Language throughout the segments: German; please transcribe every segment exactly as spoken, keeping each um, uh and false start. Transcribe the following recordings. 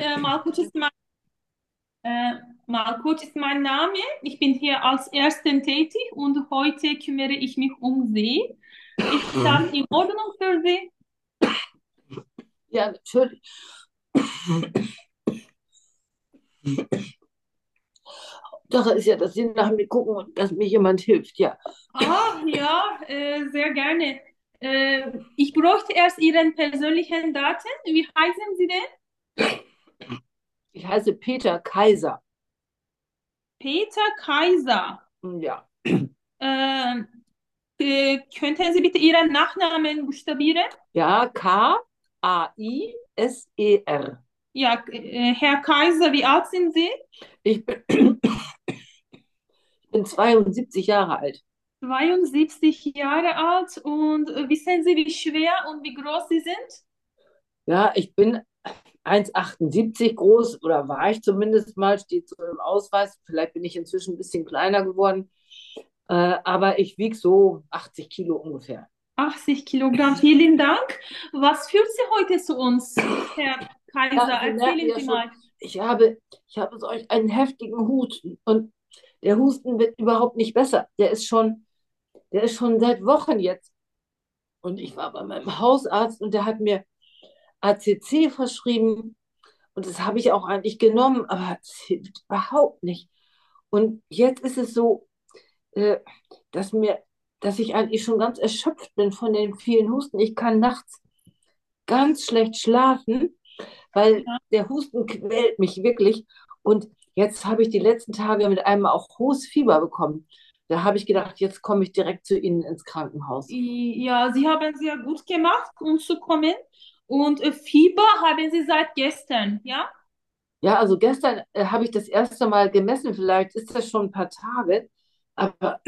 äh, Malkoç ist mein, äh, Malkoç ist mein Name. Ich bin hier als Ärztin tätig und heute kümmere ich mich um Sie. Ist das in Ordnung für Sie? Ja, natürlich. Sache ist ja, dass Sie nach mir gucken und dass mir jemand hilft. Ja, Ah, ja, äh, sehr gerne. Äh, ich bräuchte erst Ihren persönlichen Daten. Wie heißen Sie denn? ich heiße Peter Kaiser. Peter Kaiser. Ja, Äh, äh, könnten Sie bitte Ihren Nachnamen buchstabieren? ja, K A I S E R. Ja, äh, Herr Kaiser, wie alt sind Sie? Ich bin, ich bin zweiundsiebzig Jahre alt. zweiundsiebzig Jahre alt und äh, wissen Sie, wie schwer und wie groß Sie sind? Ja, ich bin eins Komma achtundsiebzig groß oder war ich zumindest mal, steht so im Ausweis. Vielleicht bin ich inzwischen ein bisschen kleiner geworden, äh, aber ich wiege so achtzig Kilo ungefähr. achtzig Kilogramm, vielen Dank. Was führt Sie heute zu uns, Herr Ja, Kaiser? Sie merken Erzählen ja Sie schon, mal. ich habe, ich habe solch einen heftigen Husten und der Husten wird überhaupt nicht besser. Der ist schon, der ist schon seit Wochen jetzt. Und ich war bei meinem Hausarzt und der hat mir A C C verschrieben und das habe ich auch eigentlich genommen, aber es hilft überhaupt nicht. Und jetzt ist es so, äh, dass mir, dass ich eigentlich schon ganz erschöpft bin von den vielen Husten. Ich kann nachts ganz schlecht schlafen, weil Ja. der Husten quält mich wirklich. Und jetzt habe ich die letzten Tage mit einem auch hohes Fieber bekommen. Da habe ich gedacht, jetzt komme ich direkt zu Ihnen ins Krankenhaus. Ja, Sie haben sehr gut gemacht, uns zu kommen. Und äh, Fieber haben Sie seit gestern, ja? Ja, also gestern äh, habe ich das erste Mal gemessen, vielleicht ist das schon ein paar Tage, aber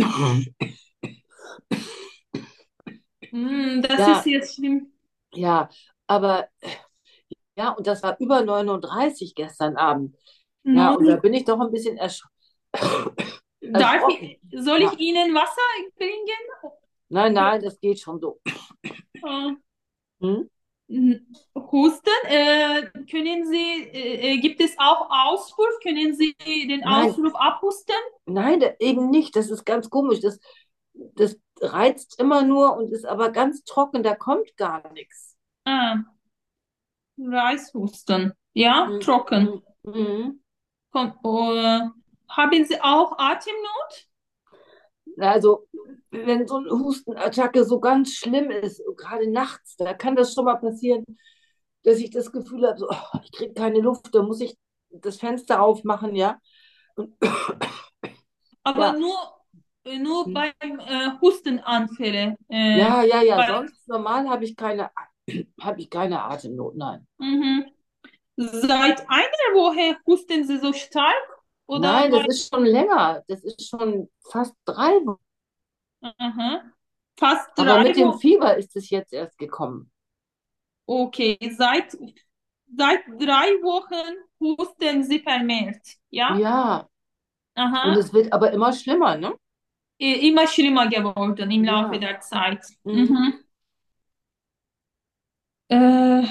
Hm, das ist ja, jetzt schlimm. ja, aber ja, und das war über neununddreißig gestern Abend. Ja, und da Neun. bin ich doch ein bisschen ersch Darf erschrocken. ich, soll ich Ja, Ihnen Wasser bringen? nein, nein, das geht schon so. Äh, Hm? n- Husten, äh, können Sie, äh, äh, gibt es auch Auswurf? Können Sie den Nein, Auswurf abhusten? nein, da- eben nicht. Das ist ganz komisch. Das, das reizt immer nur und ist aber ganz trocken. Da kommt gar nichts. Ah, Reishusten. Ja, Mhm. trocken. Mhm. Komm, äh, haben Sie auch Atemnot? Also, wenn so eine Hustenattacke so ganz schlimm ist, gerade nachts, da kann das schon mal passieren, dass ich das Gefühl habe, so, oh, ich kriege keine Luft, da muss ich das Fenster aufmachen, ja. Und Aber ja, nur, äh, nur beim äh, Hustenanfälle. Äh, ja, ja, ja, bei, sonst normal habe ich keine, habe ich keine Atemnot, nein. mhm. Seit einer Woche husten Sie so stark oder Nein, mal, das ist schon länger. Das ist schon fast drei Wochen. aha. Fast Aber drei mit dem Wochen? Fieber ist es jetzt erst gekommen. Okay, seit, seit drei Wochen husten Sie vermehrt, ja? Ja, und Aha. es wird aber immer schlimmer, ne? Äh, Immer schlimmer geworden im Laufe Ja. der Zeit. Mhm. Mhm. Äh,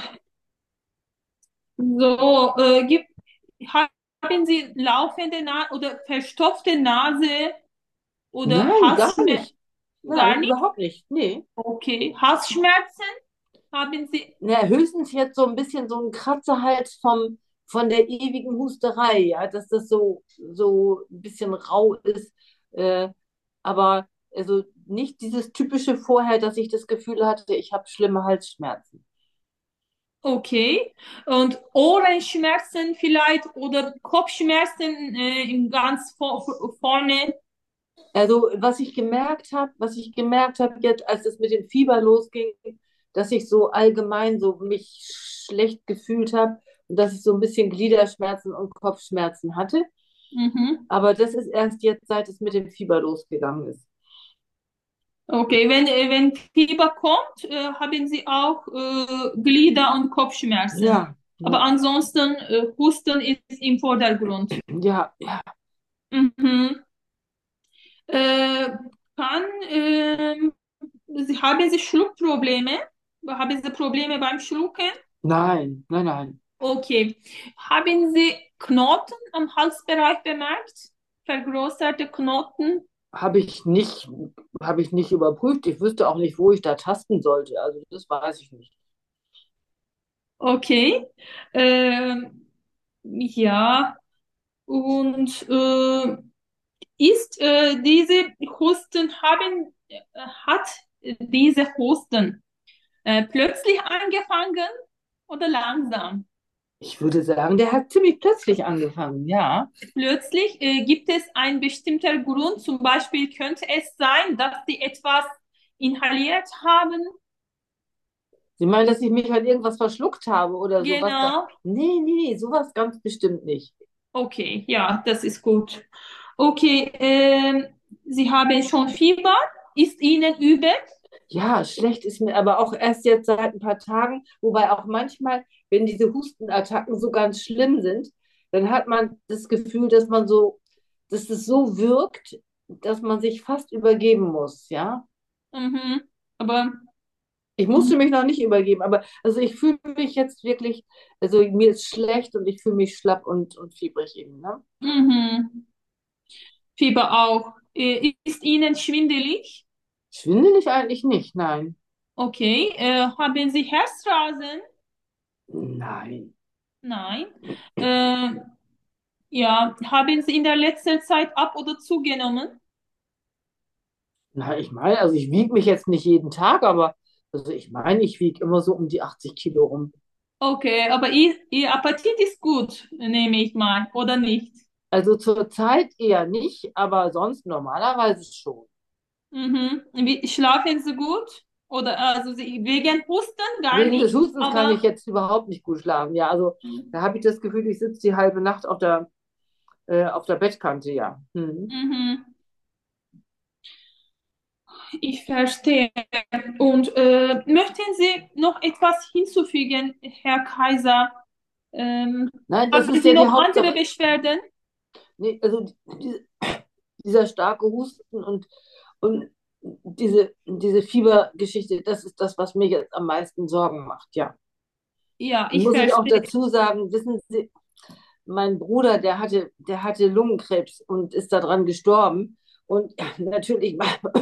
so, äh, gibt, haben Sie laufende Na oder verstopfte Nase oder Nein, gar Halsschmerzen? nicht. Nein, Gar nicht? überhaupt nicht. Nee. Okay. Halsschmerzen haben Sie? Na, höchstens jetzt so ein bisschen so ein Kratzer halt vom, von der ewigen Husterei, ja, dass das so, so ein bisschen rau ist. Äh, aber also nicht dieses typische vorher, dass ich das Gefühl hatte, ich habe schlimme Halsschmerzen. Okay. Und Ohrenschmerzen vielleicht oder Kopfschmerzen äh, im ganz vor, vorne? Also was ich gemerkt habe, was ich gemerkt habe jetzt, als es mit dem Fieber losging, dass ich so allgemein so mich schlecht gefühlt habe und dass ich so ein bisschen Gliederschmerzen und Kopfschmerzen hatte. Mhm. Aber das ist erst jetzt, seit es mit dem Fieber losgegangen ist. Okay, wenn, äh, wenn Fieber kommt, äh, haben Sie auch äh, Glieder- und Kopfschmerzen. Ja, Aber ja, ansonsten, äh, Husten ist im Vordergrund. ja, ja. Mhm. Äh, kann, ähm, Sie, haben Sie Schluckprobleme? Haben Sie Probleme beim Schlucken? Nein, nein, nein. Okay. Haben Sie Knoten am Halsbereich bemerkt? Vergrößerte Knoten? Habe ich nicht, habe ich nicht überprüft. Ich wüsste auch nicht, wo ich da tasten sollte. Also das weiß ich nicht. Okay. Ähm, ja. Und äh, ist äh, diese Husten haben, äh, hat diese Husten äh, plötzlich angefangen oder langsam? Ich würde sagen, der hat ziemlich plötzlich angefangen, ja. Plötzlich äh, gibt es einen bestimmten Grund, zum Beispiel könnte es sein, dass sie etwas inhaliert haben. Sie meinen, dass ich mich halt irgendwas verschluckt habe oder sowas da? Genau. Nee, nee, nee, sowas ganz bestimmt nicht. Okay, ja, das ist gut. Okay, ähm, Sie haben schon Fieber. Ist Ihnen übel? Ja, schlecht ist mir aber auch erst jetzt seit ein paar Tagen, wobei auch manchmal, wenn diese Hustenattacken so ganz schlimm sind, dann hat man das Gefühl, dass man so, dass es so wirkt, dass man sich fast übergeben muss, ja. Mhm. Aber Ich musste mich noch nicht übergeben, aber also ich fühle mich jetzt wirklich, also mir ist schlecht und ich fühle mich schlapp und, und fiebrig eben, ne? mhm. Fieber auch. Äh, ist Ihnen schwindelig? Schwindelig eigentlich nicht, nein. Okay. Äh, haben Sie Herzrasen? Nein. Nein. Äh, ja, haben Sie in der letzten Zeit ab oder zugenommen? Na, ich meine, also ich wiege mich jetzt nicht jeden Tag, aber also ich meine, ich wiege immer so um die achtzig Kilo rum. Okay, aber Ihr, Ihr Appetit ist gut, nehme ich mal, oder nicht? Also zurzeit eher nicht, aber sonst normalerweise schon. Mhm. Wie, schlafen Sie gut? Oder also Sie, wegen Husten gar Wegen des nicht, Hustens kann ich aber jetzt überhaupt nicht gut schlafen. Ja, also da habe ich das Gefühl, ich sitze die halbe Nacht auf der, äh, auf der Bettkante, ja. Hm. mhm. Ich verstehe. Und äh, möchten Sie noch etwas hinzufügen, Herr Kaiser? Ähm, Nein, das haben ist Sie ja die noch andere Hauptsache. Beschwerden? Nee, also die, dieser starke Husten und, und diese, diese Fiebergeschichte, das ist das, was mir jetzt am meisten Sorgen macht, ja. Ja, Und ich muss ich auch verstehe. dazu sagen, wissen Sie, mein Bruder, der hatte, der hatte Lungenkrebs und ist daran gestorben. Und natürlich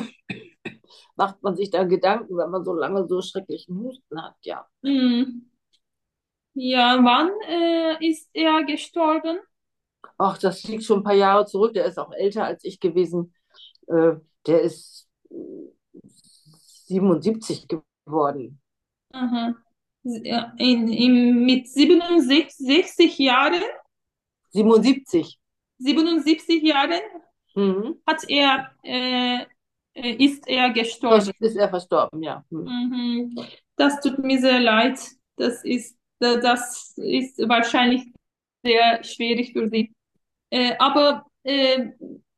macht man sich da Gedanken, wenn man so lange so schrecklichen Husten hat, ja. Hm. Ja, wann äh, ist er gestorben? Ach, das liegt schon ein paar Jahre zurück. Der ist auch älter als ich gewesen. Äh, der ist äh, siebenundsiebzig geworden. Aha. Ja, in, in, mit siebenundsechzig Jahren, siebenundsiebzig. siebenundsiebzig Jahren Mhm. hat er, äh, äh, ist er Vers- gestorben. Ist er verstorben, ja. Mhm. Mhm. Das tut mir sehr leid. Das ist, das ist wahrscheinlich sehr schwierig für Sie. Äh, aber äh,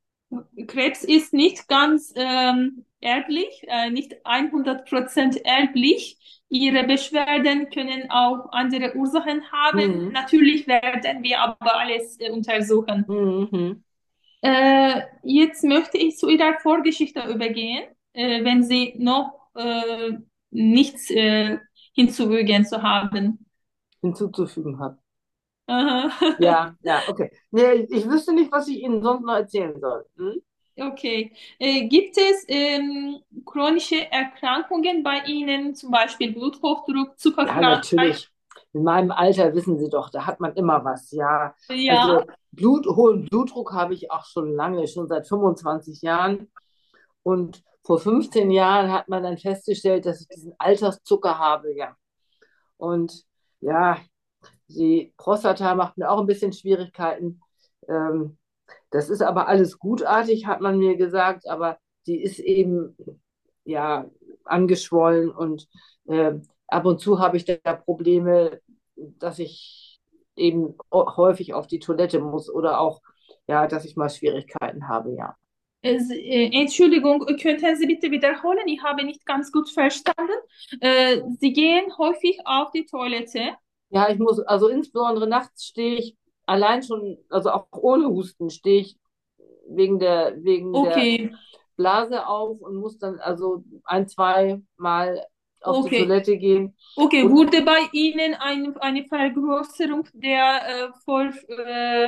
Krebs ist nicht ganz ähm, erblich, äh, nicht hundert Prozent erblich. Ihre Beschwerden können auch andere Ursachen haben. Mhm. Natürlich werden wir aber alles äh, untersuchen. Mhm. Äh, jetzt möchte ich zu Ihrer Vorgeschichte übergehen, äh, wenn Sie noch äh, nichts äh, hinzufügen zu haben. Hinzuzufügen hat. Aha. Ja, ja, okay. Nee, ich wüsste nicht, was ich Ihnen sonst noch erzählen soll. Hm? Okay. Äh, gibt es ähm, chronische Erkrankungen bei Ihnen, zum Beispiel Bluthochdruck, Ja, Zuckerkrankheit? natürlich. In meinem Alter wissen Sie doch, da hat man immer was. Ja, Ja. also Blut, hohen Blutdruck habe ich auch schon lange, schon seit fünfundzwanzig Jahren. Und vor fünfzehn Jahren hat man dann festgestellt, dass ich diesen Alterszucker habe, ja. Und ja, die Prostata macht mir auch ein bisschen Schwierigkeiten. Ähm, das ist aber alles gutartig, hat man mir gesagt, aber die ist eben ja angeschwollen und äh, ab und zu habe ich da Probleme, dass ich eben häufig auf die Toilette muss oder auch ja, dass ich mal Schwierigkeiten habe, ja. Es, äh, Entschuldigung, könnten Sie bitte wiederholen? Ich habe nicht ganz gut verstanden. Äh, Sie gehen häufig auf die Toilette. Ja, ich muss, also insbesondere nachts stehe ich allein schon, also auch ohne Husten stehe ich wegen der, wegen der Okay. Blase auf und muss dann also ein, zwei Mal auf die Okay. Toilette gehen. Okay, Und wurde bei Ihnen ein, eine Vergrößerung der äh, Vor, äh,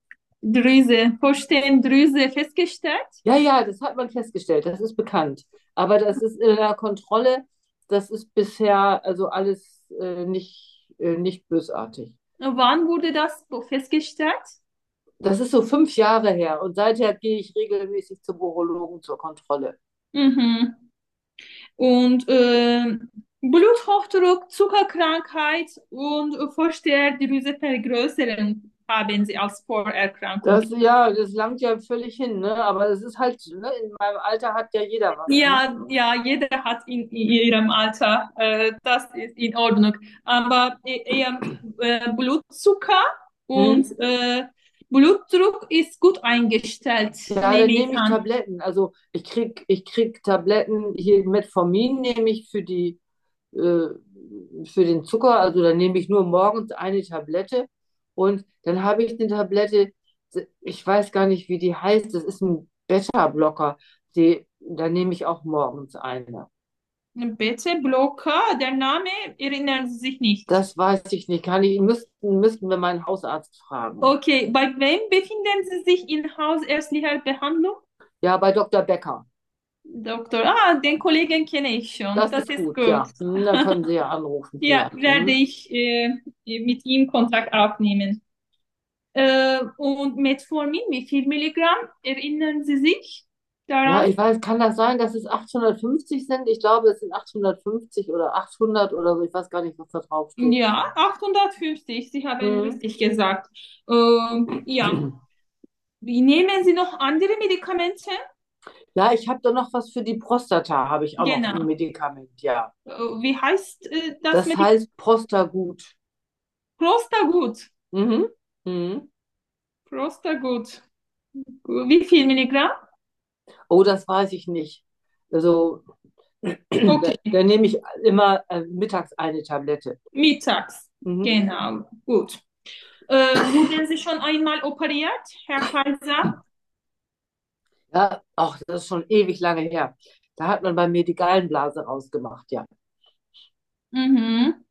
Drüse, Vorstehendrüse festgestellt? ja, ja, das hat man festgestellt, das ist bekannt. Aber das ist in der Kontrolle, das ist bisher also alles äh, nicht, äh, nicht bösartig. Wann wurde das festgestellt? Das ist so fünf Jahre her und seither gehe ich regelmäßig zum Urologen zur Kontrolle. Mhm. Und äh, Bluthochdruck, Zuckerkrankheit und Vorsterdrüsevergrößerung haben Sie als Vorerkrankung. Das, ja, das langt ja völlig hin, ne? Aber es ist halt, ne, in meinem Alter hat ja jeder was, ne? Ja, ja, jeder hat in, in ihrem Alter, äh, das ist in Ordnung. Aber e- eher äh, Blutzucker und Hm? äh, Blutdruck ist gut eingestellt, Ja, nehme dann ich nehme ich an. Tabletten. Also ich krieg, ich krieg Tabletten, hier Metformin nehme ich für die, äh, für den Zucker, also dann nehme ich nur morgens eine Tablette und dann habe ich eine Tablette, ich weiß gar nicht, wie die heißt, das ist ein Beta-Blocker, die, da nehme ich auch morgens eine. Beta-Blocker, der Name erinnern Sie sich nicht. Das weiß ich nicht, kann ich, müssten, müssten wir meinen Hausarzt fragen. Okay, bei wem befinden Sie sich in hausärztlicher Behandlung? Ja, bei Doktor Becker. Doktor, ah, den Kollegen kenne ich schon. Das Das ist ist gut, gut. ja. Hm, da können Sie ja anrufen Ja, vielleicht. werde Hm? ich äh, mit ihm Kontakt aufnehmen. Äh, und Metformin, wie viel Milligramm? Erinnern Sie sich Ja, daran? ich weiß, kann das sein, dass es achthundertfünfzig sind? Ich glaube, es sind achthundertfünfzig oder achthundert oder so. Ich weiß gar nicht, was da drauf steht. Ja, achthundertfünfzig, Sie haben Hm. richtig gesagt. Ähm, ja, wie nehmen Sie noch andere Medikamente? Ja, ich habe da noch was für die Prostata, habe ich auch noch ein Genau. Medikament, ja. Äh, wie heißt äh, das Das Medikament? heißt Prostagut. Prostagut. Mhm. Mhm. Prostagut. Wie viel Milligramm? Oh, das weiß ich nicht. Also, da, Okay, da nehme ich immer äh, mittags eine Tablette. mittags. Mhm. Genau, gut. Äh, wurden Sie schon einmal operiert, Herr Kaiser? Ja, ach, das ist schon ewig lange her. Da hat man bei mir die Gallenblase rausgemacht, ja. Mhm.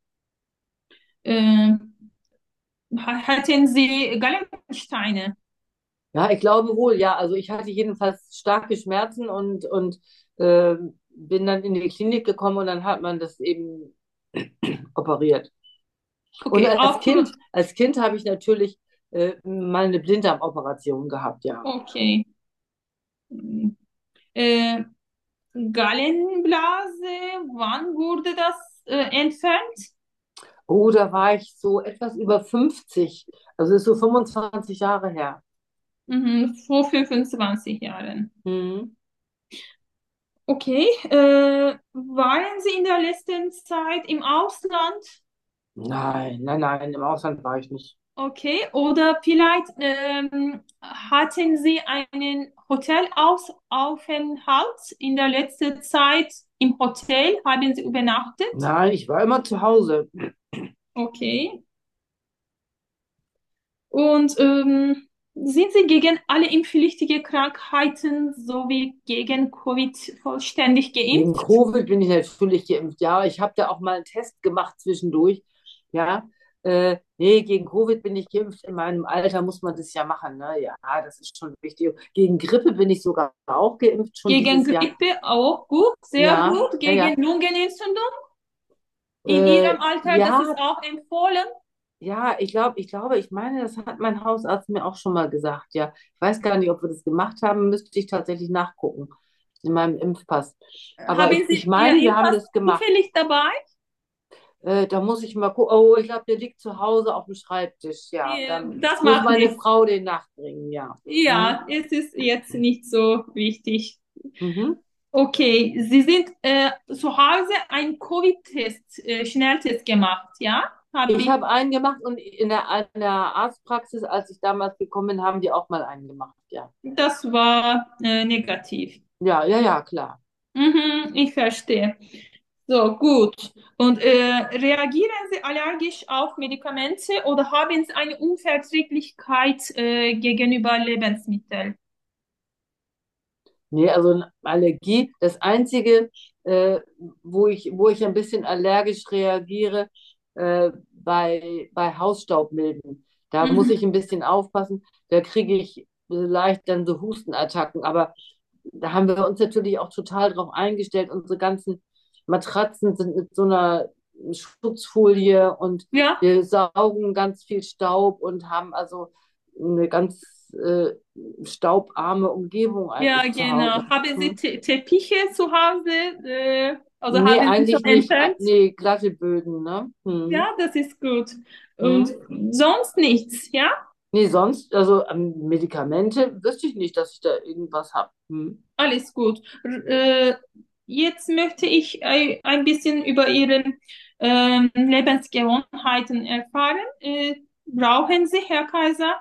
Äh, hatten Sie Gallensteine? Ja, ich glaube wohl, ja. Also ich hatte jedenfalls starke Schmerzen und, und äh, bin dann in die Klinik gekommen und dann hat man das eben operiert. Und Okay, als Kind, aufgrund. als Kind habe ich natürlich äh, mal eine Blinddarmoperation gehabt, ja. Okay. Äh, Gallenblase, wann wurde das äh, entfernt? Oh, da war ich so etwas über fünfzig. Also ist so fünfundzwanzig Jahre her. Mhm, vor fünfundzwanzig Jahren. Mhm. Okay. Äh, waren Sie in der letzten Zeit im Ausland? Nein, nein, nein, im Ausland war ich nicht. Okay. Oder vielleicht ähm, hatten Sie einen Hotelaufenthalt in der letzten Zeit im Hotel? Haben Sie übernachtet? Nein, ich war immer zu Hause. Okay. Und ähm, sind Sie gegen alle impfpflichtige Krankheiten sowie gegen Covid vollständig Gegen geimpft? Covid bin ich natürlich geimpft. Ja, ich habe da auch mal einen Test gemacht zwischendurch. Ja, äh, nee, gegen Covid bin ich geimpft. In meinem Alter muss man das ja machen. Ne? Ja, das ist schon wichtig. Gegen Grippe bin ich sogar auch geimpft, schon Gegen dieses Jahr. Grippe auch gut, sehr Ja, gut. ja, ja. Gegen Lungenentzündung in Ihrem Äh, Alter, das ist ja, auch empfohlen. ja, ich glaube, ich glaube, ich meine, das hat mein Hausarzt mir auch schon mal gesagt. Ja, ich weiß gar nicht, ob wir das gemacht haben, müsste ich tatsächlich nachgucken in meinem Impfpass. Aber Haben ich, ich Sie Ihren meine, wir haben Impfpass das gemacht. zufällig dabei? Äh, da muss ich mal gucken. Oh, ich glaube, der liegt zu Hause auf dem Schreibtisch. Ja, Äh, dann Das muss macht meine nichts. Frau den nachbringen. Ja. Hm? Ja, es ist jetzt nicht so wichtig. Mhm. Okay, Sie sind äh, zu Hause ein Covid-Test, äh, Schnelltest gemacht, ja? Habe Ich ich. habe einen gemacht und in der, in der Arztpraxis, als ich damals gekommen bin, haben die auch mal einen gemacht. Ja, Das war äh, negativ. ja, ja, ja, klar. Mhm, ich verstehe. So, gut. Und äh, reagieren Sie allergisch auf Medikamente oder haben Sie eine Unverträglichkeit äh, gegenüber Lebensmitteln? Nee, also eine Allergie. Das Einzige, äh, wo ich, wo ich ein bisschen allergisch reagiere, äh, bei, bei Hausstaubmilben. Da muss Mhm. ich ein bisschen aufpassen. Da kriege ich leicht dann so Hustenattacken. Aber da haben wir uns natürlich auch total drauf eingestellt. Unsere ganzen Matratzen sind mit so einer Schutzfolie und Ja, wir saugen ganz viel Staub und haben also eine ganz äh, staubarme Umgebung ja, eigentlich zu Hause. genau. Haben Sie Hm? Te Teppiche zu Hause? Äh, also Nee, haben Sie schon eigentlich nicht. Ah, entfernt? nee, glatte Böden, ne? Hm. Ja, das ist gut. Und Hm. sonst nichts, ja? Nee, sonst, also ähm, Medikamente wüsste ich nicht, dass ich da irgendwas habe. Hm. Alles gut. R äh, jetzt möchte ich äh, ein bisschen über Ihre ähm, Lebensgewohnheiten erfahren. Äh, brauchen Sie, Herr Kaiser?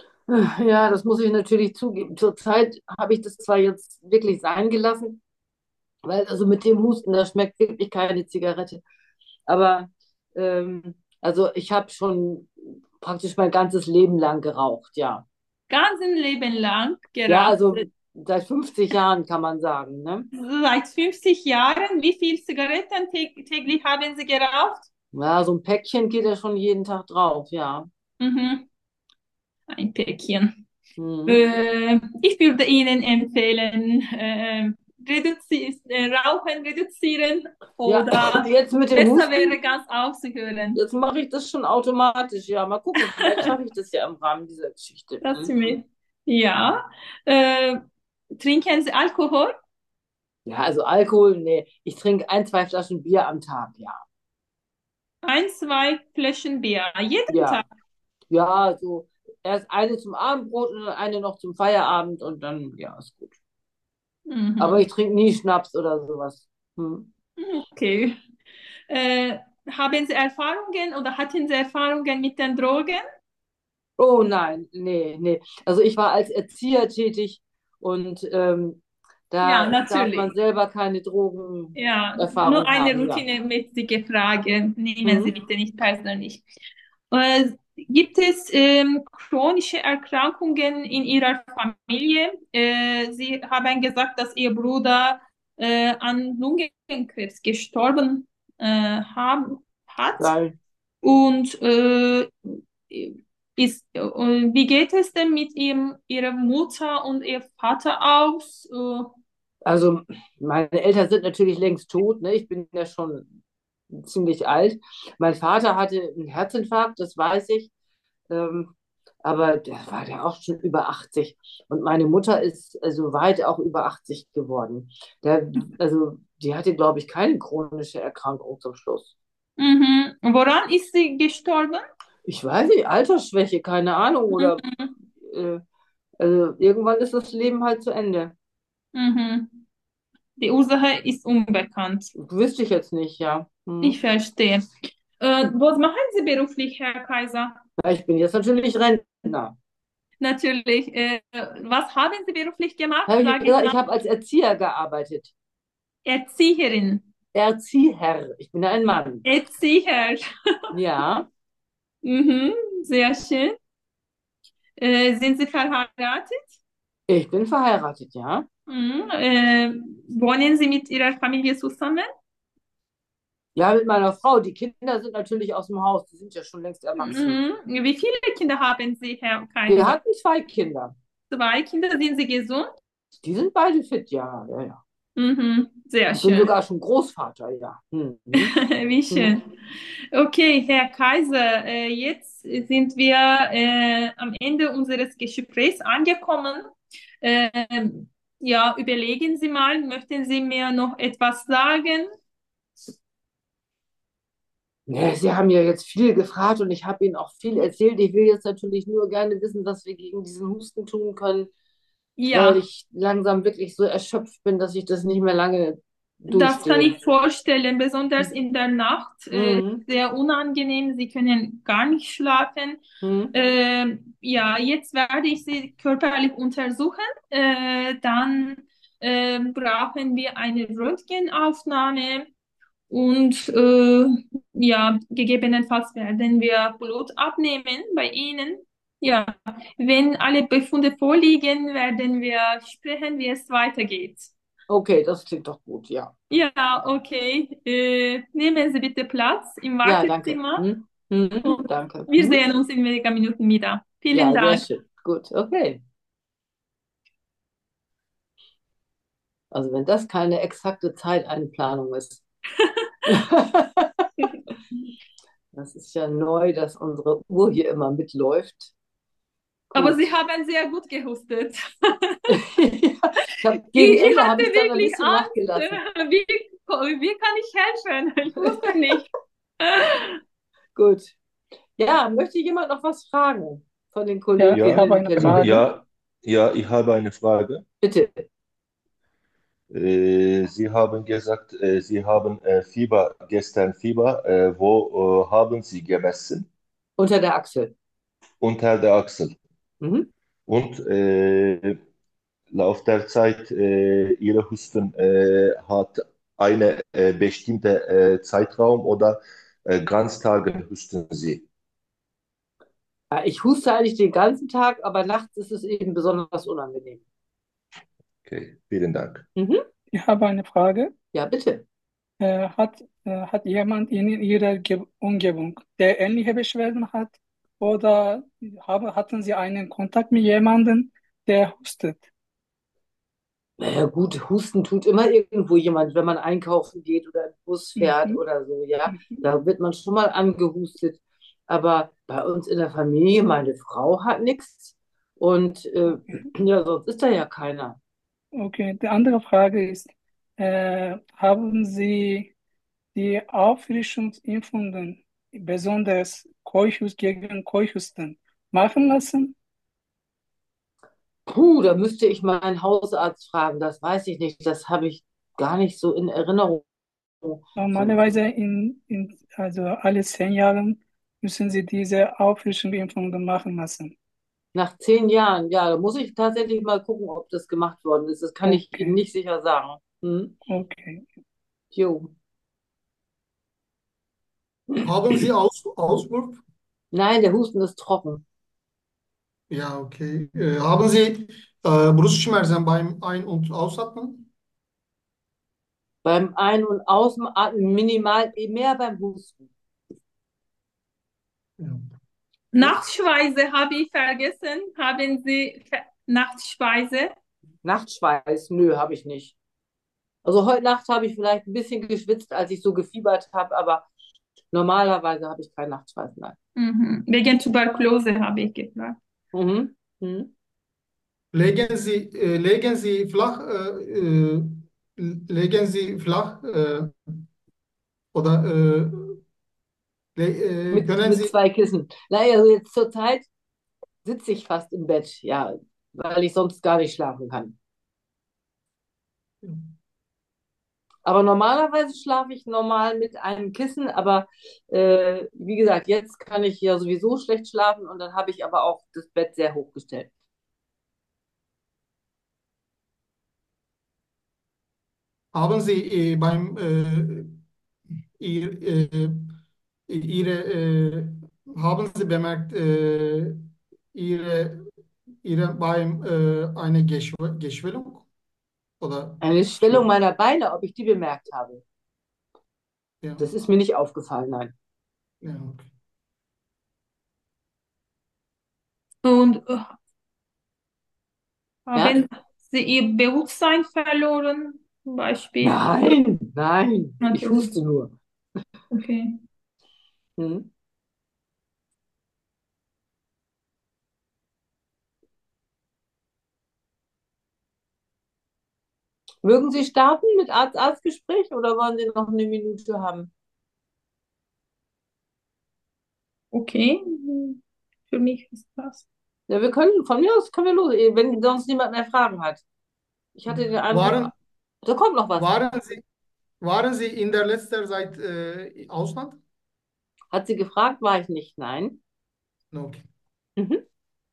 Ja, das muss ich natürlich zugeben. Zurzeit habe ich das zwar jetzt wirklich sein gelassen, weil also mit dem Husten, da schmeckt wirklich keine Zigarette. Aber ähm, also ich habe schon praktisch mein ganzes Leben lang geraucht, ja. Ganzen Leben lang Ja, geraucht. also seit fünfzig Jahren kann man sagen, ne? Seit fünfzig Jahren. Wie viel Zigaretten tä täglich haben Sie geraucht? Ja, so ein Päckchen geht ja schon jeden Tag drauf, ja. Mhm. Ein Päckchen. Hm. Äh, ich würde Ihnen empfehlen, äh, reduzi äh, Rauchen reduzieren Ja, oder jetzt mit dem besser wäre Husten, ganz aufzuhören. jetzt mache ich das schon automatisch. Ja, mal gucken, vielleicht schaffe ich das ja im Rahmen dieser Geschichte. Das Hm. mit. Ja. Äh, trinken Sie Alkohol? Ja, also Alkohol, nee. Ich trinke ein, zwei Flaschen Bier am Tag, ja. Ein, zwei Flaschen Bier. Jeden Ja, Tag. ja, so erst eine zum Abendbrot und dann eine noch zum Feierabend und dann, ja, ist gut. Aber Mhm. ich trinke nie Schnaps oder sowas. Hm. Okay. Äh, haben Sie Erfahrungen oder hatten Sie Erfahrungen mit den Drogen? Oh nein, nee, nee. Also ich war als Erzieher tätig und ähm, Ja, da darf man natürlich. selber keine Ja, nur Drogenerfahrung eine haben, ja. routinemäßige Frage. Nehmen Sie Hm. bitte nicht persönlich. Äh, gibt es ähm, chronische Erkrankungen in Ihrer Familie? Äh, Sie haben gesagt, dass Ihr Bruder äh, an Lungenkrebs gestorben äh, haben, hat. Geil. Und äh, ist, äh, wie geht es denn mit ihm, Ihrer Mutter und Ihr Vater aus? Äh, Also meine Eltern sind natürlich längst tot, ne? Ich bin ja schon ziemlich alt. Mein Vater hatte einen Herzinfarkt, das weiß ich. Ähm, aber der war ja auch schon über achtzig. Und meine Mutter ist also weit auch über achtzig geworden. Der, also die hatte, glaube ich, keine chronische Erkrankung zum Schluss. mhm. Woran ist sie gestorben? Ich weiß nicht, Altersschwäche, keine Ahnung. Oder Mhm. äh, also irgendwann ist das Leben halt zu Ende. Mhm. Die Ursache ist unbekannt. Wüsste ich jetzt nicht, ja. Ich Hm. verstehe. Äh, was machen Sie beruflich, Herr Kaiser? Ja, ich bin jetzt natürlich Rentner. Natürlich. Äh, was haben Sie beruflich gemacht? Habe ich Sagen Sie gesagt, mal. ich habe als Erzieher gearbeitet. Erzieherin. Erzieher. Ich bin ja ein Mann. Erzieher. Ja, Mhm. Sehr schön. Äh, sind Sie verheiratet? ich bin verheiratet, ja. Mhm. Äh, wohnen Sie mit Ihrer Familie zusammen? Ja, mit meiner Frau. Die Kinder sind natürlich aus dem Haus. Die sind ja schon längst erwachsen. Mhm. Wie viele Kinder haben Sie, Herr Wir Kaiser? hatten zwei Kinder. Zwei Kinder. Sind Sie gesund? Die sind beide fit, ja, ja, ja. Mhm. Sehr Ich bin schön. sogar schon Großvater, ja. Mhm. Wie Mhm. schön. Okay, Herr Kaiser, äh, jetzt sind wir äh, am Ende unseres Gesprächs angekommen. Ähm, ja, überlegen Sie mal, möchten Sie mir noch etwas sagen? Ja, Sie haben ja jetzt viel gefragt und ich habe Ihnen auch viel erzählt. Ich will jetzt natürlich nur gerne wissen, was wir gegen diesen Husten tun können, weil Ja, ich langsam wirklich so erschöpft bin, dass ich das nicht mehr lange das kann durchstehe. ich vorstellen, besonders in der Nacht. Äh, Mhm. sehr unangenehm. Sie können gar nicht schlafen. Mhm. Ähm, ja, jetzt werde ich Sie körperlich untersuchen. Äh, dann ähm, brauchen wir eine Röntgenaufnahme und äh, ja, gegebenenfalls werden wir Blut abnehmen bei Ihnen. Ja, wenn alle Befunde vorliegen, werden wir sprechen, wie es weitergeht. Okay, das klingt doch gut, ja. Ja, okay. Äh, nehmen Sie bitte Platz im Ja, danke. Wartezimmer Hm? Mhm, und danke. wir Mhm. sehen uns in wenigen Minuten wieder. Vielen Ja, sehr Dank. schön. Gut, okay. Also wenn das keine exakte Zeiteinplanung ist. Das ist ja neu, dass unsere Uhr hier immer mitläuft. Aber Sie Gut. haben sehr gut gehustet. Ja, ich hab, Ich, gegen ich Ende habe hatte ich dann ein wirklich bisschen Angst. nachgelassen. Äh, Wie, wie kann ich helfen? Ich wusste nicht. Gut. Ja, möchte jemand noch was fragen von den Ja, ich Ja, habe Kolleginnen und eine Kollegen? Frage. ja, ja, ich habe eine Frage. Bitte. Äh, Sie haben gesagt, äh, Sie haben äh, Fieber, gestern Fieber. Äh, wo äh, haben Sie gemessen? Unter der Achsel. Unter der Achsel. Mhm. Und äh, Lauf der Zeit, äh, Ihre Husten äh, hat eine äh, bestimmte äh, Zeitraum oder äh, Ganztage husten Sie? Ja, ich huste eigentlich den ganzen Tag, aber nachts ist es eben besonders unangenehm. Okay, vielen Dank. Mhm. Ich habe eine Frage. Ja, bitte. Äh, hat, äh, hat jemand in Ihrer Ge Umgebung, der ähnliche Beschwerden hat? Oder haben, hatten Sie einen Kontakt mit jemandem, der hustet? Naja, gut, Husten tut immer irgendwo jemand, wenn man einkaufen geht oder im Bus fährt Mhm. oder so, ja. Mhm. Da wird man schon mal angehustet. Aber bei uns in der Familie, meine Frau hat nichts. Und äh, Okay. ja, sonst ist da ja keiner. Okay. Die andere Frage ist, äh, haben Sie die Auffrischungsimpfungen, besonders Keuchhus gegen Keuchhusten, machen lassen? Puh, da müsste ich meinen Hausarzt fragen. Das weiß ich nicht. Das habe ich gar nicht so in Erinnerung. So, Normalerweise in, in, also alle zehn Jahren müssen Sie diese Auffrischungsimpfungen machen lassen. nach zehn Jahren, ja, da muss ich tatsächlich mal gucken, ob das gemacht worden ist. Das kann ich Ihnen Okay, nicht sicher sagen. Hm? okay. Jo. Haben Sie Aus Auswurf? Nein, der Husten ist trocken. Ja, okay. Äh, haben Sie äh, Brustschmerzen beim Ein- und Ausatmen? Beim Ein- und Ausatmen minimal, eh mehr beim Husten. Ja. Hm? Nachtspeise habe ich vergessen. Haben Sie Ver Nachtspeise? Nachtschweiß, nö, habe ich nicht. Also heute Nacht habe ich vielleicht ein bisschen geschwitzt, als ich so gefiebert habe, aber normalerweise habe ich keinen Nachtschweiß, nein. Mhm. Wegen Tuberkulose habe ich gefragt. Mhm. Mhm. Legen Sie, äh, legen Sie flach, äh, äh, legen Sie flach äh, oder äh, le äh, Mit, können mit Sie, zwei Kissen. Naja, also jetzt zur Zeit sitze ich fast im Bett, ja, weil ich sonst gar nicht schlafen kann. Aber normalerweise schlafe ich normal mit einem Kissen, aber äh, wie gesagt, jetzt kann ich ja sowieso schlecht schlafen und dann habe ich aber auch das Bett sehr hochgestellt. haben Sie äh, beim äh, ihr, äh, Ihre, äh, haben Sie bemerkt, äh, Ihre, Ihre beim äh, eine Geschw Geschwellung oder Eine Schwellung Schwellung? meiner Beine, ob ich die bemerkt habe, Ja, das ist mir nicht aufgefallen, nein. ja, okay. Und äh, Ja? haben Sie Ihr Bewusstsein verloren, zum Beispiel? Nein, nein, ich Natürlich. huste nur. Okay. Hm. Mögen Sie starten mit Arzt-Arzt-Gespräch oder wollen Sie noch eine Minute haben? Okay. Für mich ist das. Ja, wir können, von mir aus können wir los, wenn sonst niemand mehr Fragen hat. Ich hatte den Eindruck, Waren, da kommt noch was. waren Sie, waren Sie in der letzter Zeit äh, im Ausland? Hat sie gefragt, war ich nicht, nein. Okay. Mhm.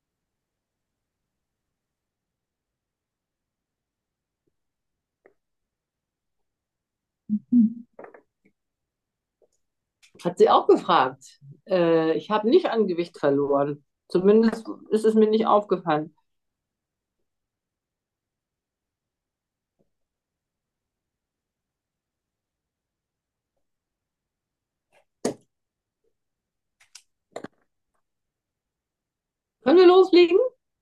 Hat sie auch gefragt. Äh, ich habe nicht an Gewicht verloren. Zumindest ist es mir nicht aufgefallen. loslegen?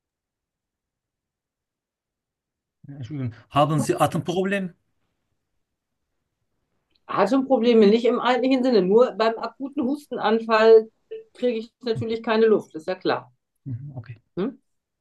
Entschuldigung. Haben Sie Atemproblem? Atemprobleme nicht im eigentlichen Sinne. Nur beim akuten Hustenanfall kriege ich natürlich keine Luft, ist ja klar. Mhm, okay. Hm?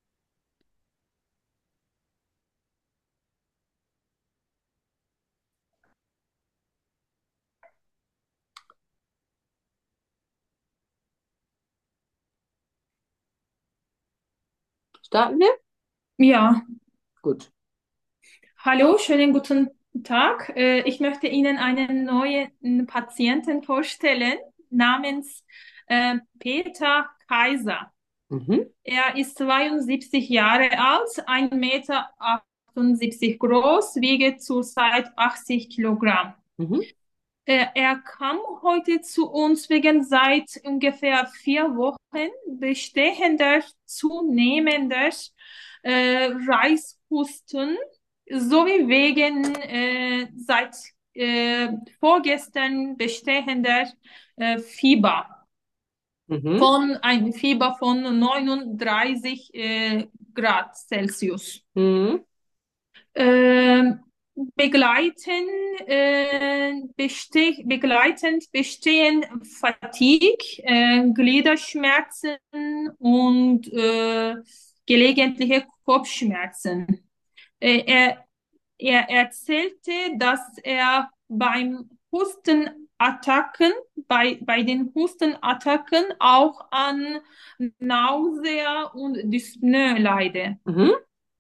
Starten wir? Ja, Gut. hallo, schönen guten Tag. Äh, Ich möchte Ihnen einen neuen Patienten vorstellen namens äh, Peter Kaiser. Mhm. Er ist zweiundsiebzig Jahre alt, ein Meter achtundsiebzig groß, wiegt zurzeit achtzig Kilogramm. Mhm. Äh, Er kam heute zu uns wegen seit ungefähr vier Wochen bestehender, zunehmender äh, Reizhusten sowie wegen äh, seit äh, vorgestern bestehender äh, Fieber Mhm. von ein Fieber von neununddreißig äh, Grad Celsius. Mhm. Ähm, begleiten, äh, beste begleitend bestehen Fatigue, äh, Gliederschmerzen und äh, gelegentliche Kopfschmerzen. Äh, er, er erzählte, dass er beim Hustenattacken, bei, bei den Hustenattacken auch an Nausea und Dyspnoe leide. Mhm.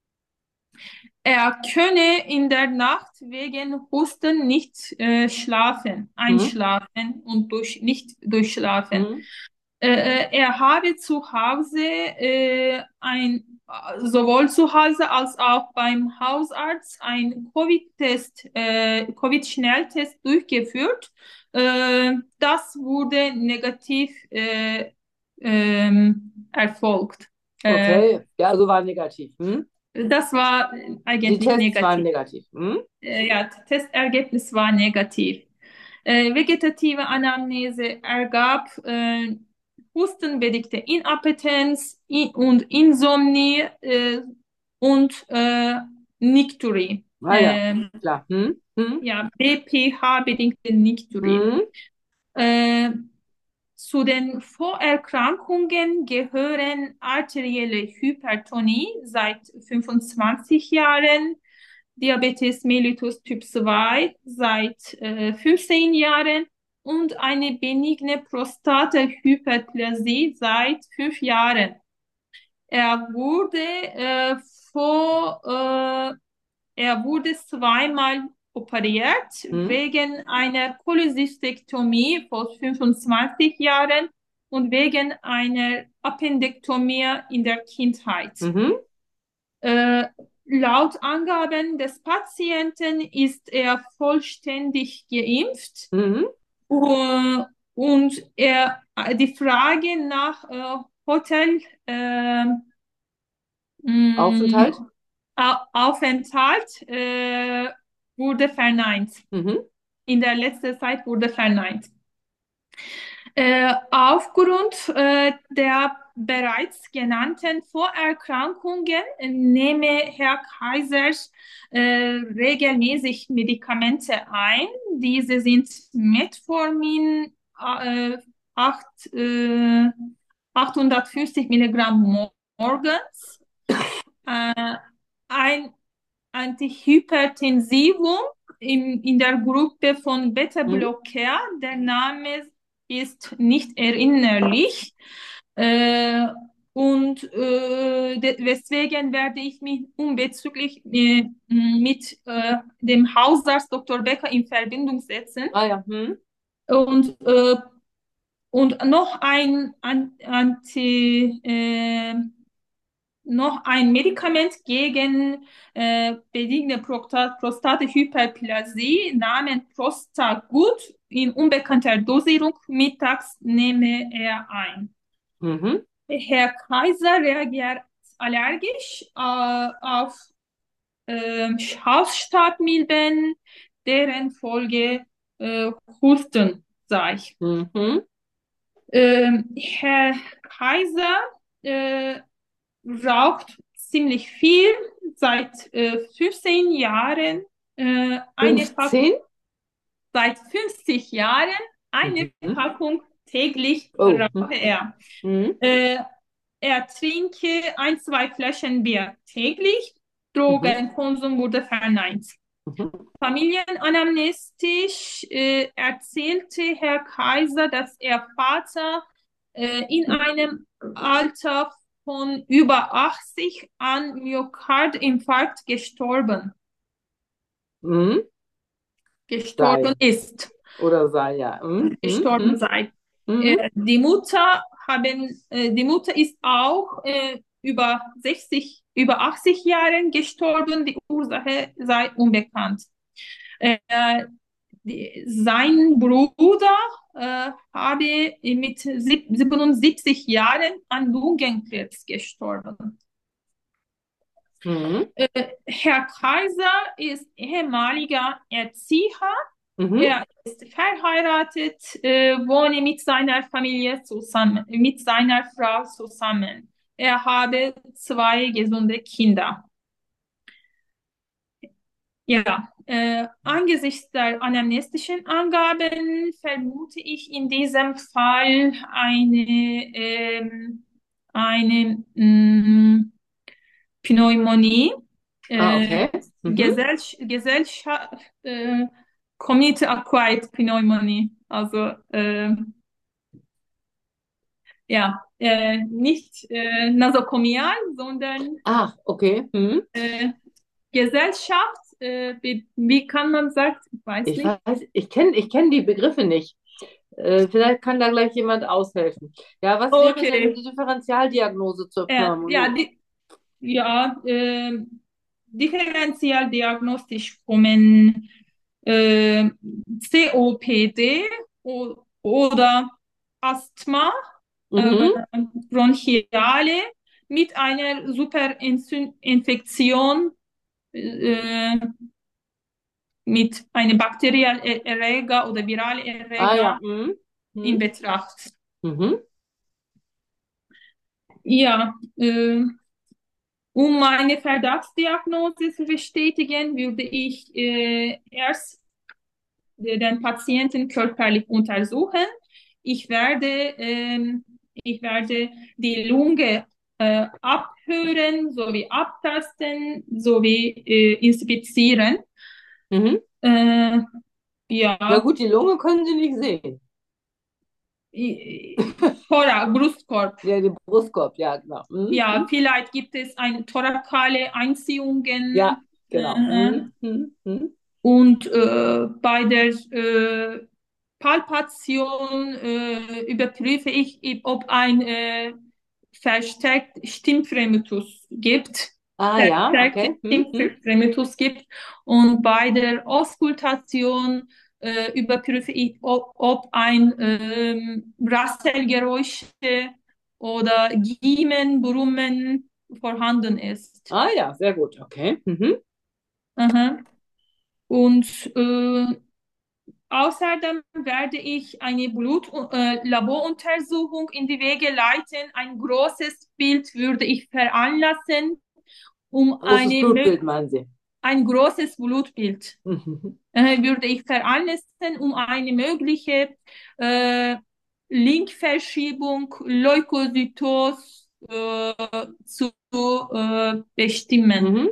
Er könne in der Nacht wegen Husten nicht äh, schlafen, Mhm. einschlafen und durch, nicht durchschlafen. Mhm. Äh, äh, er habe zu Hause äh, ein, sowohl zu Hause als auch beim Hausarzt ein Covid-Test, äh, Covid-Schnelltest durchgeführt. Äh, das wurde negativ äh, ähm, erfolgt. Äh, Okay. Ja, also war negativ. Hm? Das war Die eigentlich Tests waren negativ. negativ. Hm? Äh, ja, das Testergebnis war negativ. Äh, vegetative Anamnese ergab äh, hustenbedingte Inappetenz i- und Insomnie äh, und äh, Nicturie. Ah ja, Äh, klar. Hm? Hm? ja, B P H-bedingte Nicturie. Hm? Äh, Zu den Vorerkrankungen gehören arterielle Hypertonie seit fünfundzwanzig Jahren, Diabetes mellitus Typ zwei seit äh, fünfzehn Jahren und eine benigne Prostatahyperplasie seit fünf Jahren. Er wurde äh, vor äh, er wurde zweimal operiert Hm? wegen einer Cholezystektomie vor fünfundzwanzig Jahren und wegen einer Appendektomie in der Kindheit. Mhm. Äh, laut Angaben des Patienten ist er vollständig geimpft. Mhm. Uh, und er, die Frage nach äh, Hotel, äh, mh, Aufenthalt? Au- Aufenthalt äh, wurde verneint. Mhm. In der letzten Zeit wurde verneint. Äh, aufgrund äh, der bereits genannten Vorerkrankungen nehme Herr Kaiser äh, regelmäßig Medikamente ein. Diese sind Metformin äh, acht, äh, achthundertfünfzig Milligramm morgens, äh, ein Antihypertensivum in, in der Gruppe von Mhm. Beta-Blocker. Der Name ist nicht erinnerlich. Äh, und äh, de, weswegen werde ich mich unbezüglich äh, mit äh, dem Hausarzt Doktor Becker in Verbindung setzen. Ah ja. Hm? Und, äh, und noch ein an, Anti, äh, noch ein Medikament gegen äh, benigne Prostat Prostatahyperplasie namens Prostagut in unbekannter Dosierung mittags nehme er ein. Mhm. Herr Kaiser reagiert allergisch äh, auf äh, Hausstabmilben, deren Folge äh, Husten sei. Mhm. Ähm, Herr Kaiser äh, raucht ziemlich viel, seit äh, fünfzehn Jahren äh, eine Packung, fünfzehn? seit fünfzig Jahren eine Mhm. Packung täglich Oh. rauche er. Mhm. Äh, Er trinke ein, zwei Flaschen Bier täglich. Mhm. Drogenkonsum wurde verneint. Mhm. Familienanamnestisch äh, erzählte Herr Kaiser, dass er Vater äh, in einem Alter von über achtzig an Myokardinfarkt gestorben, Mhm. gestorben Sei. ist, Oder sei, ja. Mhm. gestorben Mhm. sei. Mhm. Äh, die Mutter haben, äh, die Mutter ist auch äh, über sechzig, über achtzig Jahren gestorben. Die Ursache sei unbekannt. Äh, die, sein Bruder äh, habe mit sieb- siebenundsiebzig Jahren an Lungenkrebs gestorben. Mhm. Äh, Herr Kaiser ist ehemaliger Erzieher. Mhm. Er ist verheiratet, äh, wohne mit seiner Familie zusammen, mit seiner Frau zusammen. Er habe zwei gesunde Kinder. Ja, äh, angesichts der anamnestischen Angaben vermute ich in diesem Fall eine, ähm, eine mh, Pneumonie, Ah, äh, okay. Mhm. Gesellschaft, Gesellschaft, äh, Community-Acquired Pneumonie, also äh, ja, äh, nicht äh, nosokomial, sondern Ach, okay. Mhm. äh, Gesellschaft, äh, wie, wie kann man sagen, ich weiß Ich nicht. weiß, ich kenne ich kenn die Begriffe nicht. Äh, vielleicht kann da gleich jemand aushelfen. Ja, was wäre denn Okay, die Differentialdiagnose zur äh, ja, Pneumonie? die, ja, äh, differentialdiagnostisch kommen äh, C O P D o- oder Asthma, äh, Mhm. Bronchiale mit einer Superinfektion, äh, mit einem bakteriellen Erreger oder viralen Ah ja. Erreger Mhm. in Mhm. Betracht. Mhm. Ja, äh, um meine Verdachtsdiagnose zu bestätigen, würde ich äh, erst den Patienten körperlich untersuchen. Ich werde, ähm, ich werde die Lunge äh, abhören, sowie abtasten, sowie äh, inspizieren. Mhm. Äh, Na ja, gut, die Lunge können Sie nicht sehen. i- Thorax, Brustkorb. Ja, den Brustkorb, ja, genau. Mhm. Ja, Mhm. vielleicht gibt es eine thorakale Ja, Einziehungen. genau. Äh, Mhm. Mhm. Mhm. und äh, bei der äh, Palpation äh, überprüfe ich, ob ein äh, verstärkt Stimmfremitus gibt, Ah ja, verstärkte okay. Mhm. Mhm. Stimmfremitus gibt. Und bei der Auskultation äh, überprüfe ich, ob, ob ein ähm, Rasselgeräusche oder Giemen, Brummen vorhanden ist. Ah ja, sehr gut. Okay. Mhm. Aha. Und äh, außerdem werde ich eine Blutlaboruntersuchung in die Wege leiten. Ein großes Bild würde ich veranlassen, um Großes eine, mö- Blutbild, meinen Sie? ein großes Blutbild Mhm. äh, würde ich veranlassen, um eine mögliche äh, Linkverschiebung, Leukozytos äh, zu äh, bestimmen. Mhm.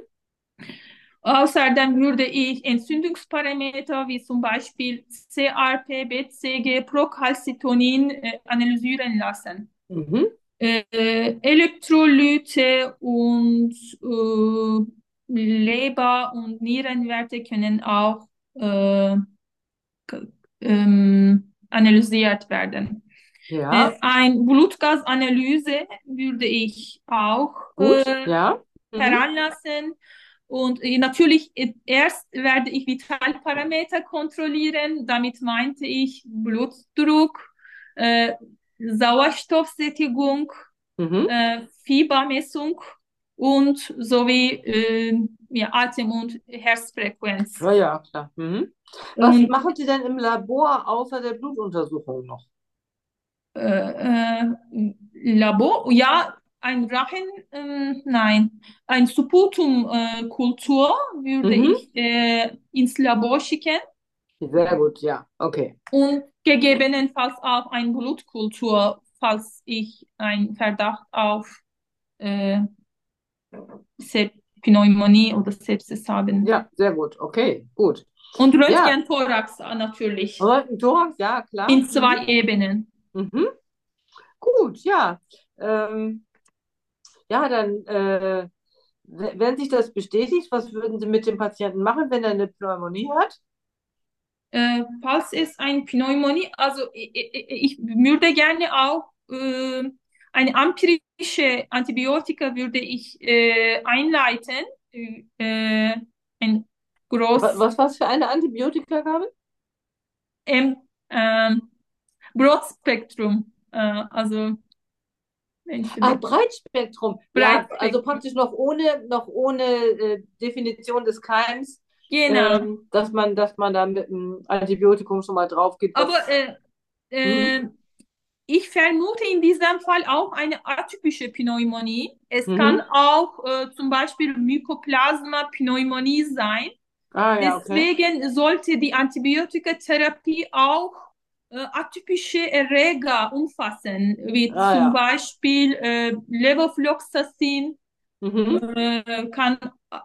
Außerdem würde ich Entzündungsparameter wie zum Beispiel C R P, B C G, Procalcitonin äh, analysieren lassen. Mhm. Äh, Elektrolyte und äh, Leber- und Nierenwerte können auch äh, k- ähm, analysiert werden. Äh, Ja, ein Blutgasanalyse würde ich auch gut. äh, Ja. Mhm. heranlassen. Und äh, natürlich, äh, erst werde ich Vitalparameter kontrollieren. Damit meinte ich Blutdruck, äh, Sauerstoffsättigung, Mhm. äh, Fiebermessung und sowie äh, ja, Atem- und Herzfrequenz. Ja, ja, klar. Mhm. Was Und machen Sie denn im Labor außer der Blutuntersuchung noch? äh, äh, Labor, ja, ein Rachen, ähm, nein, ein Sputum-Kultur würde Mhm. ich äh, ins Labor schicken Sehr gut, ja. Okay. und gegebenenfalls auch ein Blutkultur, falls ich einen Verdacht auf äh, Sep- Pneumonie oder Sepsis haben. Ja, sehr gut. Okay, gut. Und Ja, Röntgen-Thorax äh, natürlich Thorax, ja, klar. in Mhm. zwei Ebenen. Mhm. Gut, ja. Ähm, ja, dann, äh, w- wenn sich das bestätigt, was würden Sie mit dem Patienten machen, wenn er eine Pneumonie hat? Äh, falls es ein Pneumonie, also ich, ich, ich würde gerne auch äh, eine empirische Antibiotika würde ich äh, einleiten. Äh, ein Wa- groß, Was, was für eine Antibiotikagabe? ähm, ähm, Broadspektrum, äh, also Ah, Entschuldigung, Breitspektrum. Ja, also Breitspektrum. praktisch noch ohne, noch ohne äh, Definition des Keims, Genau. ähm, dass man, dass man da mit einem Antibiotikum schon mal drauf geht, Aber was. äh, Hm, äh, ich vermute in diesem Fall auch eine atypische Pneumonie. Es kann mhm. auch äh, zum Beispiel Mycoplasma-Pneumonie sein. Ah, ja, okay. Deswegen sollte die Antibiotikatherapie auch äh, atypische Erreger umfassen, wie Ah, zum ja. Beispiel äh, Levofloxacin Mhm. äh, kann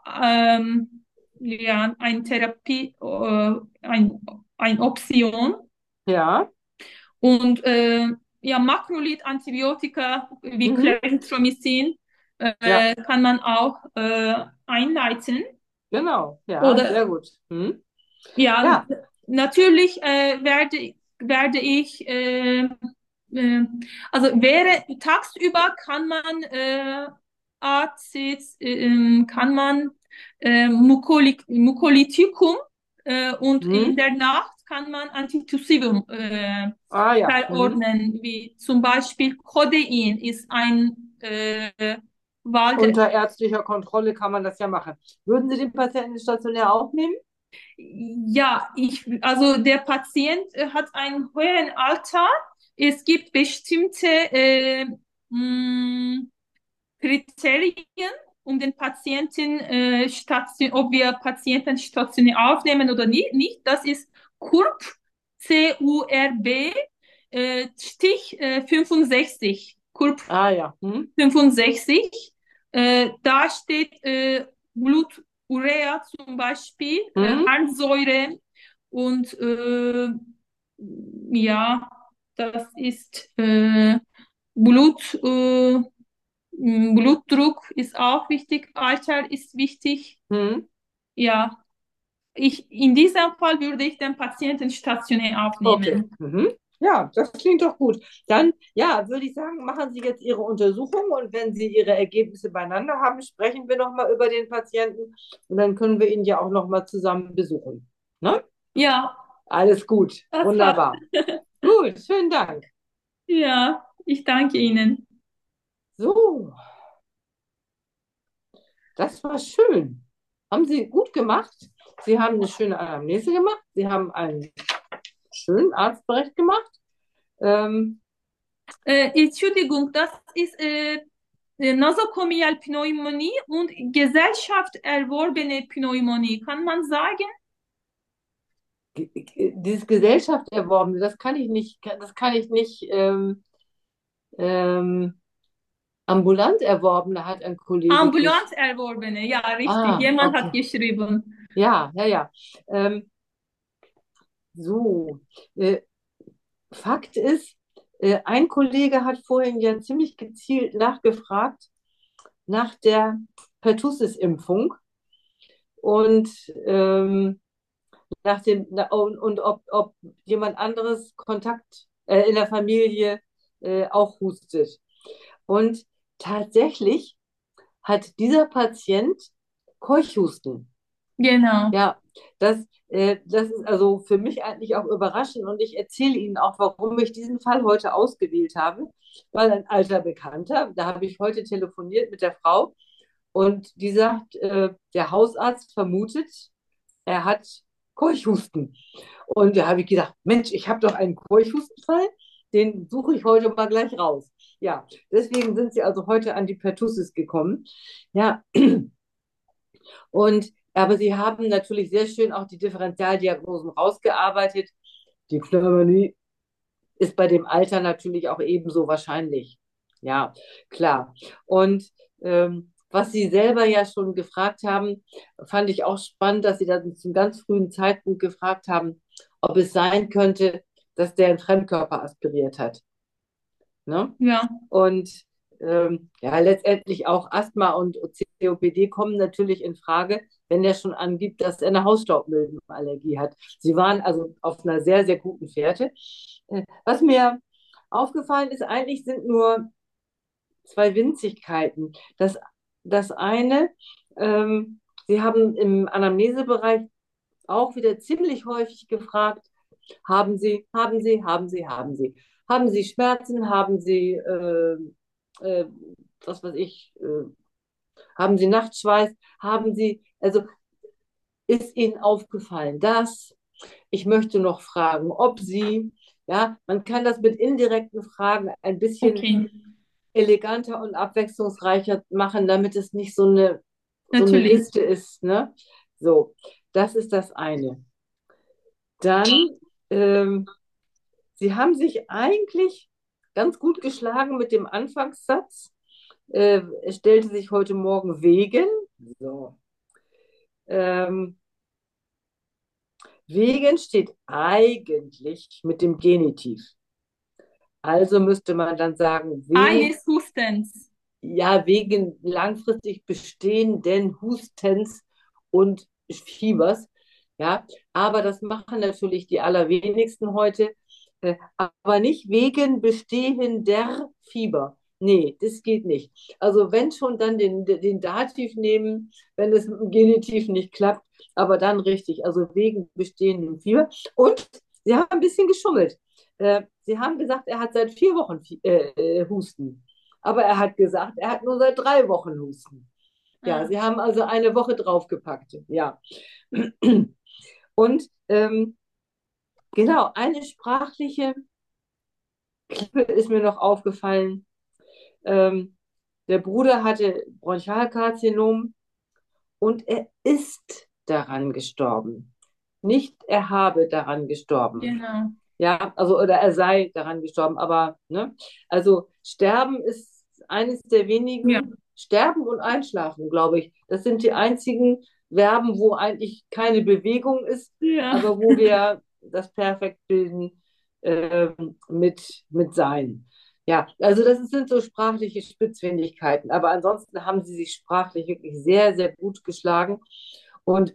ähm, ja, eine Therapie, äh, ein, eine Option. Ja. Und äh, ja, Makrolid-Antibiotika wie Mhm. Clarithromycin Ja, äh, kann man auch äh, einleiten. genau. Ja, Oder sehr gut. Hm. ja, Ja. natürlich äh, werde, werde ich, äh, äh, also wäre tagsüber kann man äh, Azids, äh, ähm, kann man äh, Mucolik, Mucolyticum äh, und in Hm. der Nacht kann man Antitussivum äh, Ah, ja. Mhm. verordnen, wie zum Beispiel Codein ist ein äh, Walde. Unter ärztlicher Kontrolle kann man das ja machen. Würden Sie den Patienten stationär aufnehmen? Ja, ich, also der Patient äh, hat ein hohes Alter. Es gibt bestimmte äh, mh, Kriterien, um den Patienten äh, station, ob wir Patienten stationär aufnehmen oder nicht. nicht. Das ist CURB, C U R B, äh, Stich äh, fünfundsechzig. CURB Ah, ja. Hm. fünfundsechzig. Äh, da steht äh, Bluturea zum Beispiel, äh, Hm. Harnsäure und äh, ja, das ist äh, Blut, äh, Blutdruck ist auch wichtig, Alter ist wichtig. Hm. Ja, ich, in diesem Fall würde ich den Patienten stationär Okay. aufnehmen. Mhm. Ja, das klingt doch gut. Dann, ja, würde ich sagen, machen Sie jetzt Ihre Untersuchung und wenn Sie Ihre Ergebnisse beieinander haben, sprechen wir nochmal über den Patienten und dann können wir ihn ja auch nochmal zusammen besuchen. Ne? Ja, Alles gut. das war, Wunderbar. Gut, schönen Dank. ja, ich danke Ihnen. So, das war schön. Haben Sie gut gemacht. Sie haben eine schöne Anamnese gemacht. Sie haben einen schönen Arztbericht gemacht. Ähm, Äh, Entschuldigung, das ist äh, äh, Nosokomialpneumonie und gesellschaftserworbene Pneumonie. Kann man sagen? ge- ge- dieses Gesellschaft erworbene, das kann ich nicht, das kann ich nicht ähm, ähm, ambulant erworbene, hat ein Kollege Ambulant gesch. erworbene, ja, richtig. Ah, Jemand hat okay. geschrieben. Ja, ja, ja. Ähm, so, äh, Fakt ist, äh, ein Kollege hat vorhin ja ziemlich gezielt nachgefragt nach der Pertussis-Impfung und ähm, nach dem na, und, und ob, ob jemand anderes Kontakt äh, in der Familie äh, auch hustet. Und tatsächlich hat dieser Patient Keuchhusten. Genau. Ja, das, äh, das ist also für mich eigentlich auch überraschend und ich erzähle Ihnen auch, warum ich diesen Fall heute ausgewählt habe, weil ein alter Bekannter, da habe ich heute telefoniert mit der Frau und die sagt, äh, der Hausarzt vermutet, er hat Keuchhusten. Und da habe ich gedacht, Mensch, ich habe doch einen Keuchhustenfall, den suche ich heute mal gleich raus. Ja, deswegen sind sie also heute an die Pertussis gekommen. Ja, und aber sie haben natürlich sehr schön auch die Differentialdiagnosen rausgearbeitet. Die Pneumonie ist bei dem Alter natürlich auch ebenso wahrscheinlich. Ja, klar. Und ähm, was Sie selber ja schon gefragt haben, fand ich auch spannend, dass Sie dann zum ganz frühen Zeitpunkt gefragt haben, ob es sein könnte, dass der einen Fremdkörper aspiriert hat. Ne? Ja, Und ähm, ja, letztendlich auch Asthma und C O P D kommen natürlich in Frage, wenn er schon angibt, dass er eine Hausstaubmilbenallergie hat. Sie waren also auf einer sehr, sehr guten Fährte. Äh, Was mir aufgefallen ist, eigentlich sind nur zwei Winzigkeiten. Das, das eine, ähm, Sie haben im Anamnesebereich auch wieder ziemlich häufig gefragt, haben Sie, haben Sie, haben Sie, haben Sie. Haben Sie Schmerzen? Haben Sie, äh, äh, was weiß ich, äh, haben Sie Nachtschweiß? Haben Sie, also ist Ihnen aufgefallen, dass ich möchte noch fragen, ob Sie, ja, man kann das mit indirekten Fragen ein bisschen okay, eleganter und abwechslungsreicher machen, damit es nicht so eine, so eine natürlich. Liste ist, ne? So, das ist das eine. Dann, ähm, Sie haben sich eigentlich ganz gut geschlagen mit dem Anfangssatz. Äh, es stellte sich heute Morgen wegen. So. Ähm, wegen steht eigentlich mit dem Genitiv. Also müsste man dann sagen, wegen, Eines Hustens. ja, wegen langfristig bestehenden Hustens und Fiebers. Ja, aber das machen natürlich die allerwenigsten heute, äh, aber nicht wegen bestehender Fieber. Nee, das geht nicht. Also wenn schon, dann den, den Dativ nehmen, wenn es mit dem Genitiv nicht klappt, aber dann richtig, also wegen bestehendem Fieber. Und sie haben ein bisschen geschummelt. Äh, sie haben gesagt, er hat seit vier Wochen äh, äh, Husten. Aber er hat gesagt, er hat nur seit drei Wochen Husten. Ja, Ah, sie haben also eine Woche draufgepackt. Ja. Und ähm, genau, eine sprachliche Klippe ist mir noch aufgefallen. Ähm, der Bruder hatte Bronchialkarzinom und er ist daran gestorben. Nicht er habe daran gestorben. genau. Ja, also oder er sei daran gestorben, aber ne, also sterben ist eines der Ja, wenigen, sterben und einschlafen, glaube ich. Das sind die einzigen Verben, wo eigentlich keine Bewegung ist, ja. aber wo wir das perfekt bilden ähm, mit, mit sein. Ja, also das sind so sprachliche Spitzfindigkeiten, aber ansonsten haben sie sich sprachlich wirklich sehr, sehr gut geschlagen und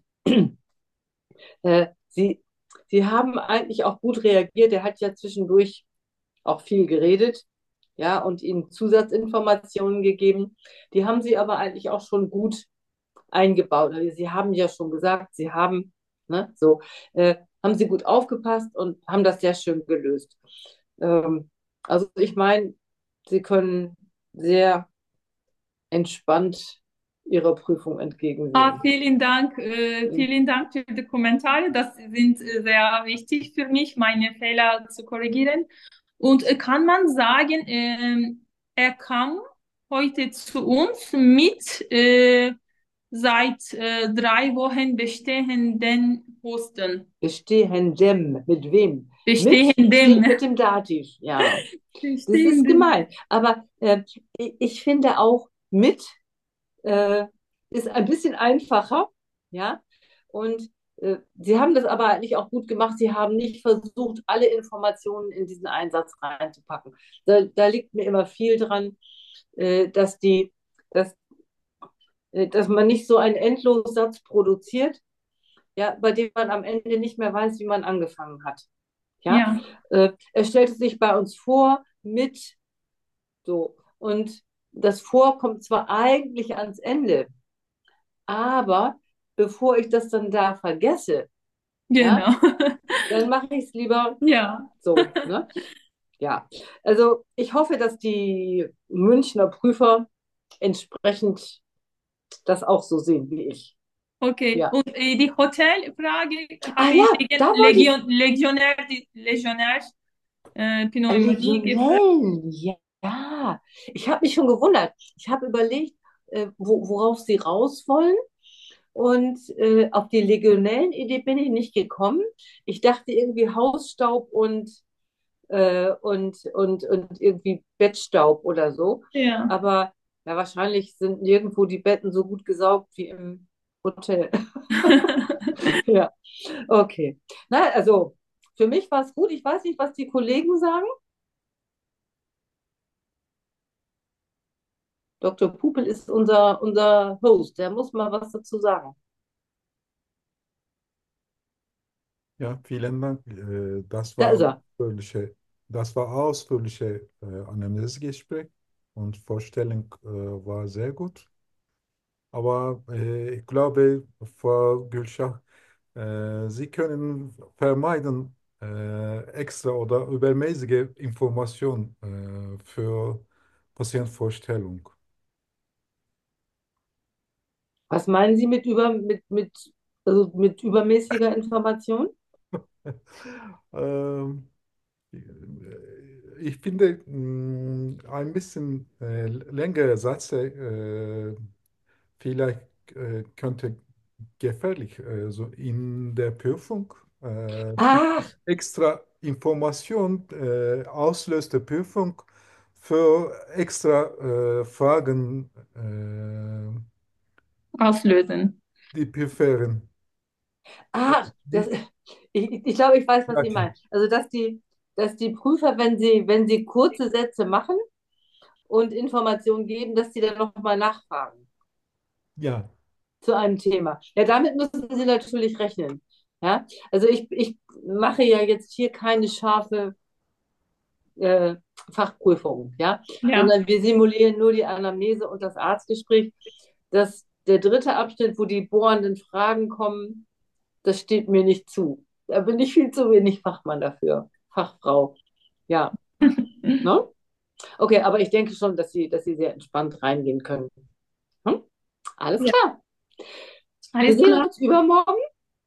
äh, sie, sie haben eigentlich auch gut reagiert. Er hat ja zwischendurch auch viel geredet, ja, und ihnen Zusatzinformationen gegeben. Die haben sie aber eigentlich auch schon gut eingebaut. Also sie haben ja schon gesagt, sie haben, ne, so, äh, haben sie gut aufgepasst und haben das sehr schön gelöst. Ähm, also ich meine, sie können sehr entspannt ihrer Prüfung Ah, entgegensehen. vielen Dank, äh, vielen Dank für die Kommentare. Das sind äh, sehr wichtig für mich, meine Fehler zu korrigieren. Und äh, kann man sagen, ähm, er kam heute zu uns mit äh, seit äh, drei Wochen bestehenden Husten. Bestehendem, mit wem? Mit Bestehendem. steht mit dem Dativ, ja. Das ist Bestehendem. gemein. Aber äh, ich, ich finde auch mit äh, ist ein bisschen einfacher, ja. Und äh, sie haben das aber eigentlich auch gut gemacht. Sie haben nicht versucht, alle Informationen in diesen Einsatz reinzupacken. Da, da liegt mir immer viel dran, äh, dass die, dass, äh, dass man nicht so einen Endlossatz produziert, ja, bei dem man am Ende nicht mehr weiß, wie man angefangen hat. Ja, Ja, äh, er stellte sich bei uns vor mit so und das Vor kommt zwar eigentlich ans Ende, aber bevor ich das dann da vergesse, ja, genau. dann mache ich es lieber Ja, so, ne? Ja, also ich hoffe, dass die Münchner Prüfer entsprechend das auch so sehen wie ich. okay. Ja. Und äh, die Hotelfrage Ah habe ja, ich wegen da wollte ich, Legion, Legionär, die Legionär äh, äh, Pneumonie gefragt. Legionellen, ja, Ja, ich habe mich schon gewundert. Ich habe überlegt, äh, wo, worauf Sie raus wollen. Und äh, auf die Legionellen-Idee bin ich nicht gekommen. Ich dachte irgendwie Hausstaub und, äh, und, und, und irgendwie Bettstaub oder so. Ja. Aber ja, wahrscheinlich sind nirgendwo die Betten so gut gesaugt wie im Hotel. Ja, okay. Na, also für mich war es gut. Ich weiß nicht, was die Kollegen sagen. Doktor Pupel ist unser, unser Host. Der muss mal was dazu sagen. Ja, vielen Dank. Äh, Das Da ist war er. ausführliche, das war ausführliche äh, Anamnesegespräch und Vorstellung äh, war sehr gut. Aber äh, ich glaube, Frau Gülşah, äh, Sie können vermeiden, äh, extra oder übermäßige Information äh, für Patientenvorstellung. Was meinen Sie mit, über, mit, mit, also mit übermäßiger Information? Ähm, Ich finde, mh, ein bisschen äh, längere Sätze äh, vielleicht äh, könnte gefährlich, äh, so in der Prüfung. Äh, viel Ach, extra Information äh, auslöst die Prüfung für extra äh, Fragen, äh, Auslösen. die prüfen. ach, das, Die, ich, ich glaube, ich weiß, was Sie ja, meinen. Also, dass die, dass die Prüfer, wenn sie, wenn sie kurze Sätze machen und Informationen geben, dass sie dann nochmal nachfragen ja, zu einem Thema. Ja, damit müssen Sie natürlich rechnen. Ja, also ich, ich mache ja jetzt hier keine scharfe äh, Fachprüfung, ja, Ja. sondern wir simulieren nur die Anamnese und das Arztgespräch. Das, der dritte Abschnitt, wo die bohrenden Fragen kommen, das steht mir nicht zu. Da bin ich viel zu wenig Fachmann dafür, Fachfrau. Ja, ne? Okay, aber ich denke schon, dass Sie, dass Sie sehr entspannt reingehen können. Hm? Alles Ja, klar. Wir alles sehen klar. uns übermorgen,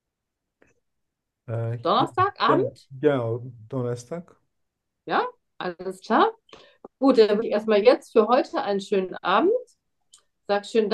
äh, ja, Donnerstagabend. genau, Donnerstag. Ja, alles klar. Gut, dann würde ich erstmal jetzt für heute einen schönen Abend. Sag schön